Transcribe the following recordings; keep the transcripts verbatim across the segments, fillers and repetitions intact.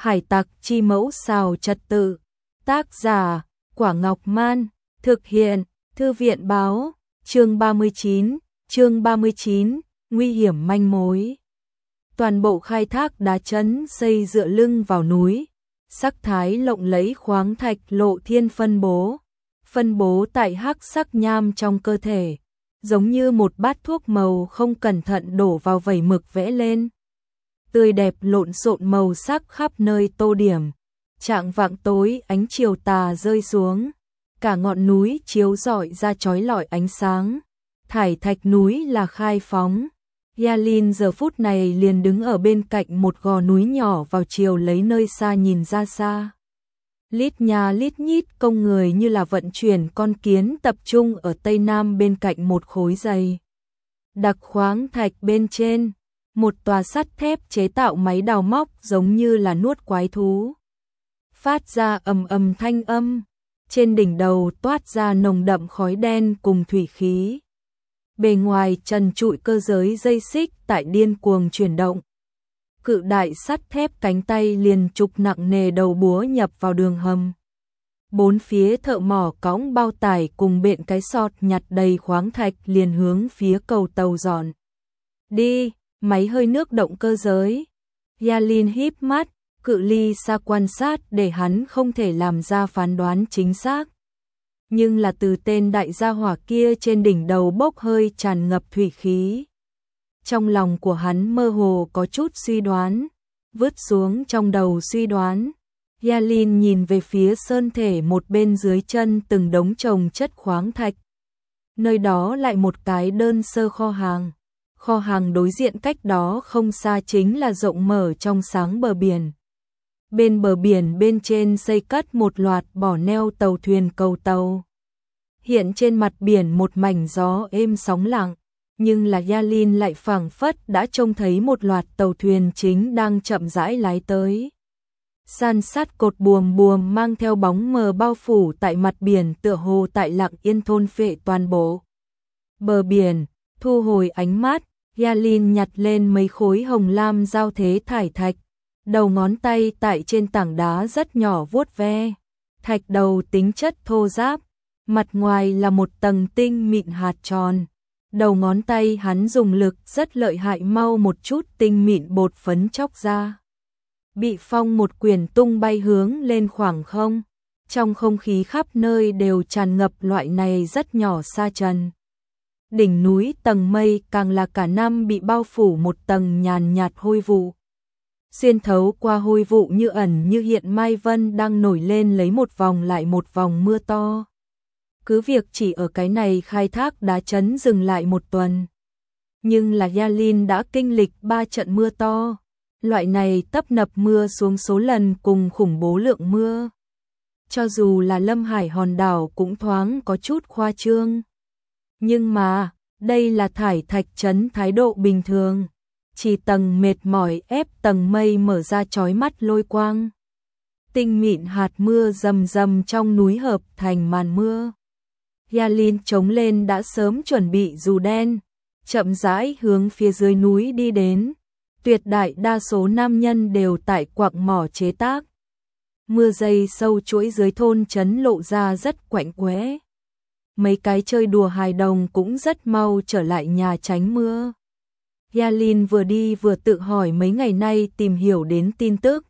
Hải tặc chi mẫu xào trật tự. Tác giả, Quả Ngọc Man. Thực hiện, Thư viện báo. Chương ba mươi chín, chương ba mươi chín, nguy hiểm manh mối. Toàn bộ khai thác đá trấn xây dựa lưng vào núi, sắc thái lộng lẫy khoáng thạch lộ thiên phân bố. Phân bố tại hắc sắc nham trong cơ thể, giống như một bát thuốc màu không cẩn thận đổ vào vẩy mực vẽ lên. Tươi đẹp lộn xộn màu sắc khắp nơi tô điểm. Chạng vạng tối ánh chiều tà rơi xuống, cả ngọn núi chiếu rọi ra chói lọi ánh sáng. Thải thạch núi là khai phóng. Yalin giờ phút này liền đứng ở bên cạnh một gò núi nhỏ vào chiều lấy nơi xa nhìn ra xa. Lít nhà lít nhít công người như là vận chuyển con kiến tập trung ở tây nam bên cạnh một khối dày đặc khoáng thạch bên trên. Một tòa sắt thép chế tạo máy đào móc giống như là nuốt quái thú, phát ra ầm ầm thanh âm. Trên đỉnh đầu toát ra nồng đậm khói đen cùng thủy khí. Bề ngoài trần trụi cơ giới dây xích tại điên cuồng chuyển động. Cự đại sắt thép cánh tay liền trục nặng nề đầu búa nhập vào đường hầm. Bốn phía thợ mỏ cõng bao tải cùng bện cái sọt nhặt đầy khoáng thạch liền hướng phía cầu tàu dọn đi. Máy hơi nước động cơ giới. Yalin híp mắt, cự ly xa quan sát để hắn không thể làm ra phán đoán chính xác. Nhưng là từ tên đại gia hỏa kia trên đỉnh đầu bốc hơi tràn ngập thủy khí. Trong lòng của hắn mơ hồ có chút suy đoán, vứt xuống trong đầu suy đoán. Yalin nhìn về phía sơn thể một bên dưới chân từng đống chồng chất khoáng thạch. Nơi đó lại một cái đơn sơ kho hàng. Kho hàng đối diện cách đó không xa chính là rộng mở trong sáng bờ biển. Bên bờ biển bên trên xây cất một loạt bỏ neo tàu thuyền cầu tàu. Hiện trên mặt biển một mảnh gió êm sóng lặng, nhưng là Yalin lại phảng phất đã trông thấy một loạt tàu thuyền chính đang chậm rãi lái tới. San sát cột buồm buồm mang theo bóng mờ bao phủ tại mặt biển tựa hồ tại lặng yên thôn phệ toàn bộ bờ biển. Thu hồi ánh mắt, Yalin nhặt lên mấy khối hồng lam giao thế thải thạch. Đầu ngón tay tại trên tảng đá rất nhỏ vuốt ve. Thạch đầu tính chất thô ráp, mặt ngoài là một tầng tinh mịn hạt tròn. Đầu ngón tay hắn dùng lực rất lợi hại mau một chút tinh mịn bột phấn chóc ra. Bị phong một quyển tung bay hướng lên khoảng không. Trong không khí khắp nơi đều tràn ngập loại này rất nhỏ sa trần. Đỉnh núi tầng mây càng là cả năm bị bao phủ một tầng nhàn nhạt hôi vụ. Xuyên thấu qua hôi vụ như ẩn như hiện mai vân đang nổi lên lấy một vòng lại một vòng mưa to. Cứ việc chỉ ở cái này khai thác đá trấn dừng lại một tuần. Nhưng là Yalin đã kinh lịch ba trận mưa to. Loại này tấp nập mưa xuống số lần cùng khủng bố lượng mưa. Cho dù là Lâm Hải hòn đảo cũng thoáng có chút khoa trương. Nhưng mà, đây là thải thạch trấn thái độ bình thường. Chỉ tầng mệt mỏi ép tầng mây mở ra chói mắt lôi quang. Tinh mịn hạt mưa rầm rầm trong núi hợp thành màn mưa. Yalin chống lên đã sớm chuẩn bị dù đen, chậm rãi hướng phía dưới núi đi đến. Tuyệt đại đa số nam nhân đều tại quặng mỏ chế tác. Mưa dày sâu chuỗi dưới thôn trấn lộ ra rất quạnh quẽ. Mấy cái chơi đùa hài đồng cũng rất mau trở lại nhà tránh mưa. Yalin vừa đi vừa tự hỏi mấy ngày nay tìm hiểu đến tin tức.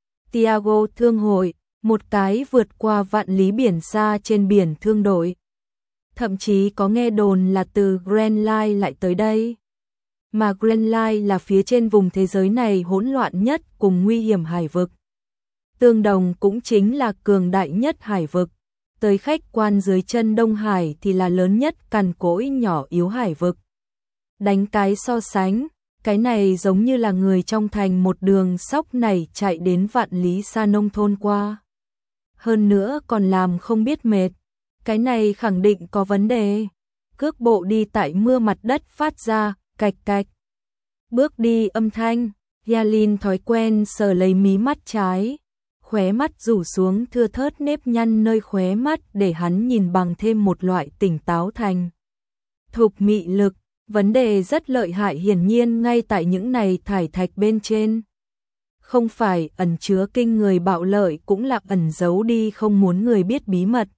Tiago Thương hội, một cái vượt qua vạn lý biển xa trên biển thương đội. Thậm chí có nghe đồn là từ Grand Line lại tới đây. Mà Grand Line là phía trên vùng thế giới này hỗn loạn nhất cùng nguy hiểm hải vực. Tương đồng cũng chính là cường đại nhất hải vực. Tới khách quan dưới chân Đông Hải thì là lớn nhất cằn cỗi nhỏ yếu hải vực. Đánh cái so sánh, cái này giống như là người trong thành một đường sóc này chạy đến vạn lý xa nông thôn qua. Hơn nữa còn làm không biết mệt, cái này khẳng định có vấn đề. Cước bộ đi tại mưa mặt đất phát ra, cạch cạch. Bước đi âm thanh, Yalin thói quen sờ lấy mí mắt trái. Khóe mắt rủ xuống thưa thớt nếp nhăn nơi khóe mắt để hắn nhìn bằng thêm một loại tỉnh táo thành thục mị lực. Vấn đề rất lợi hại hiển nhiên ngay tại những này thải thạch bên trên. không phải ẩn chứa kinh người bạo lợi cũng là ẩn giấu đi không muốn người biết bí mật.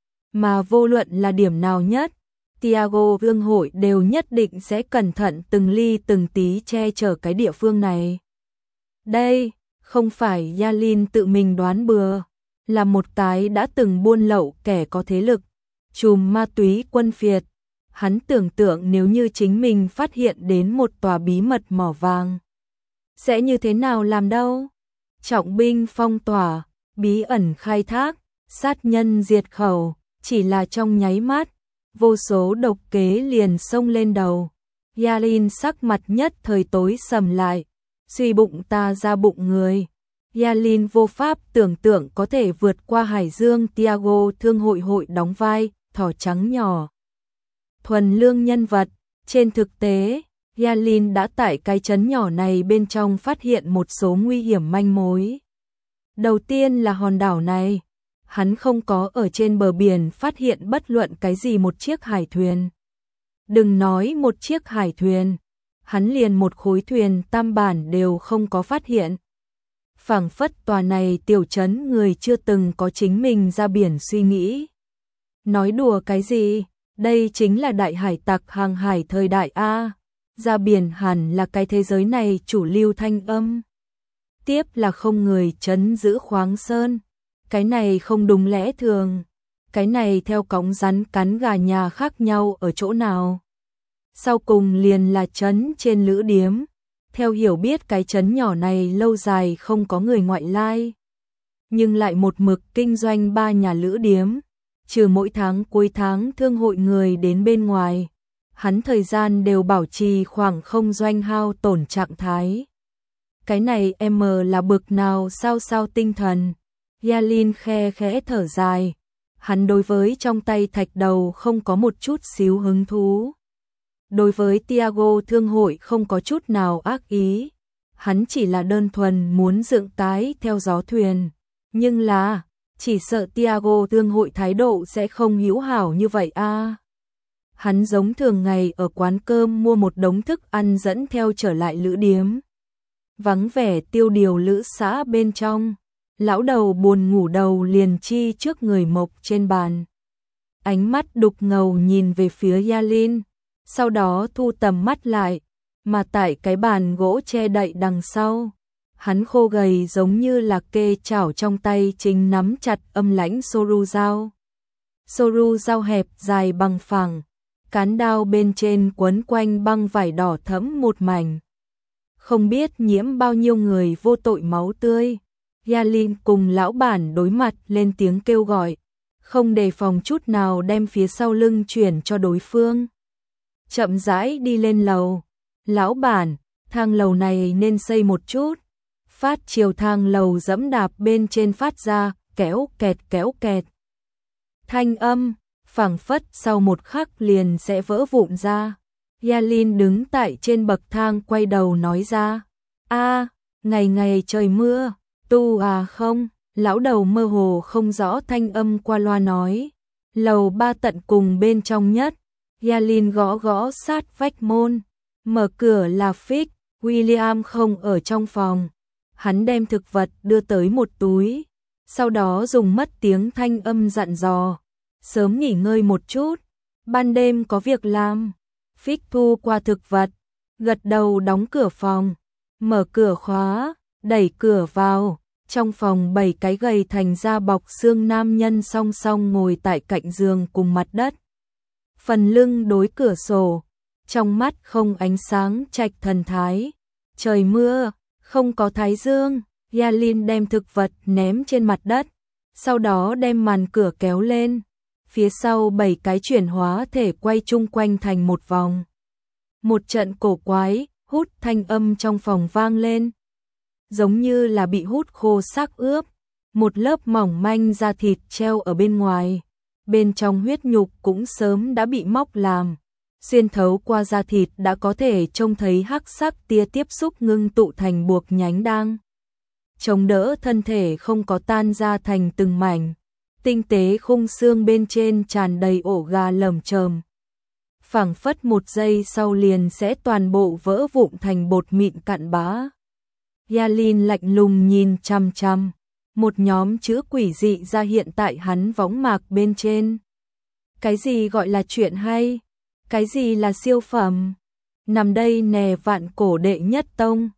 Mà vô luận là điểm nào nhất, Tiago Thương Hội đều nhất định sẽ cẩn thận từng ly từng tí che chở cái địa phương này. Đây, không phải Yalin tự mình đoán bừa, là một cái đã từng buôn lậu kẻ có thế lực, trùm ma túy quân phiệt. Hắn tưởng tượng nếu như chính mình phát hiện đến một tòa bí mật mỏ vàng, sẽ như thế nào làm đâu? Trọng binh phong tỏa, bí ẩn khai thác, sát nhân diệt khẩu, chỉ là trong nháy mắt, vô số độc kế liền xông lên đầu. Yalin sắc mặt nhất thời tối sầm lại, suy bụng ta ra bụng người. Yalin vô pháp tưởng tượng có thể vượt qua hải dương. Tiago Thương Hội hội đóng vai thỏ trắng nhỏ, thuần lương nhân vật. Trên thực tế, Yalin đã tại cái trấn nhỏ này bên trong phát hiện một số nguy hiểm manh mối. Đầu tiên là hòn đảo này, hắn không có ở trên bờ biển phát hiện bất luận cái gì một chiếc hải thuyền. Đừng nói một chiếc hải thuyền, hắn liền một khối thuyền tam bản đều không có phát hiện. Phảng phất tòa này tiểu trấn người chưa từng có chính mình ra biển suy nghĩ. Nói đùa cái gì, đây chính là đại hải tặc hàng hải thời đại A. Ra biển hẳn là cái thế giới này chủ lưu thanh âm. Tiếp là không người trấn giữ khoáng sơn. Cái này không đúng lẽ thường. Cái này theo cống rắn cắn gà nhà khác nhau ở chỗ nào. Sau cùng liền là trấn trên lữ điếm. Theo hiểu biết cái trấn nhỏ này lâu dài không có người ngoại lai. Nhưng lại một mực kinh doanh ba nhà lữ điếm. Trừ mỗi tháng cuối tháng thương hội người đến bên ngoài. Hắn thời gian đều bảo trì khoảng không doanh hao tổn trạng thái. Cái này em là bực nào sao sao tinh thần. Yalin khe khẽ thở dài. Hắn đối với trong tay thạch đầu không có một chút xíu hứng thú. Đối với Tiago Thương Hội không có chút nào ác ý. Hắn chỉ là đơn thuần muốn dựng cái theo gió thuyền. Nhưng là, chỉ sợ Tiago Thương Hội thái độ sẽ không hữu hảo như vậy a. Hắn giống thường ngày ở quán cơm mua một đống thức ăn dẫn theo trở lại lữ điếm. Vắng vẻ tiêu điều lữ xã bên trong, lão đầu buồn ngủ đầu liền chi trước người mộc trên bàn. Ánh mắt đục ngầu nhìn về phía Yalin, sau đó thu tầm mắt lại, mà tại cái bàn gỗ che đậy đằng sau. Hắn khô gầy giống như là kê chảo trong tay chính nắm chặt âm lãnh Soru dao. Soru dao hẹp dài bằng phẳng. Cán đao bên trên quấn quanh băng vải đỏ thẫm một mảnh. Không biết nhiễm bao nhiêu người vô tội máu tươi. Yalin cùng lão bản đối mặt lên tiếng kêu gọi. Không đề phòng chút nào đem phía sau lưng chuyển cho đối phương. Chậm rãi đi lên lầu. Lão bản, thang lầu này nên xây một chút. Phát chiều thang lầu dẫm đạp bên trên phát ra, kéo kẹt kéo kẹt. Thanh âm phảng phất sau một khắc liền sẽ vỡ vụn ra. Yalin đứng tại trên bậc thang quay đầu nói ra. A, ngày ngày trời mưa, tu à không, lão đầu mơ hồ không rõ thanh âm qua loa nói. Lầu ba tận cùng bên trong nhất, Yalin gõ gõ sát vách môn, mở cửa là Fix, William không ở trong phòng. Hắn đem thực vật đưa tới một túi, sau đó dùng mất tiếng thanh âm dặn dò. Sớm nghỉ ngơi một chút, ban đêm có việc làm. Fix thu qua thực vật, gật đầu đóng cửa phòng, mở cửa khóa, đẩy cửa vào. Trong phòng bảy cái gầy thành da bọc xương nam nhân song song ngồi tại cạnh giường cùng mặt đất. Phần lưng đối cửa sổ, trong mắt không ánh sáng trạch thần thái. Trời mưa, không có thái dương. Yalin đem thực vật ném trên mặt đất, sau đó đem màn cửa kéo lên. Phía sau bảy cái chuyển hóa thể quay chung quanh thành một vòng. Một trận cổ quái, hút thanh âm trong phòng vang lên. Giống như là bị hút khô xác ướp. Một lớp mỏng manh da thịt treo ở bên ngoài. Bên trong huyết nhục cũng sớm đã bị móc làm. Xuyên thấu qua da thịt đã có thể trông thấy hắc sắc tia tiếp xúc ngưng tụ thành buộc nhánh đang chống đỡ thân thể không có tan ra thành từng mảnh. Tinh tế khung xương bên trên tràn đầy ổ gà lởm chởm. Phảng phất một giây sau liền sẽ toàn bộ vỡ vụn thành bột mịn cặn bã. Yalin lạnh lùng nhìn chằm chằm, một nhóm chữ quỷ dị ra hiện tại hắn võng mạc bên trên. Cái gì gọi là chuyện hay? Cái gì là siêu phẩm? Nằm đây nè vạn cổ đệ nhất tông.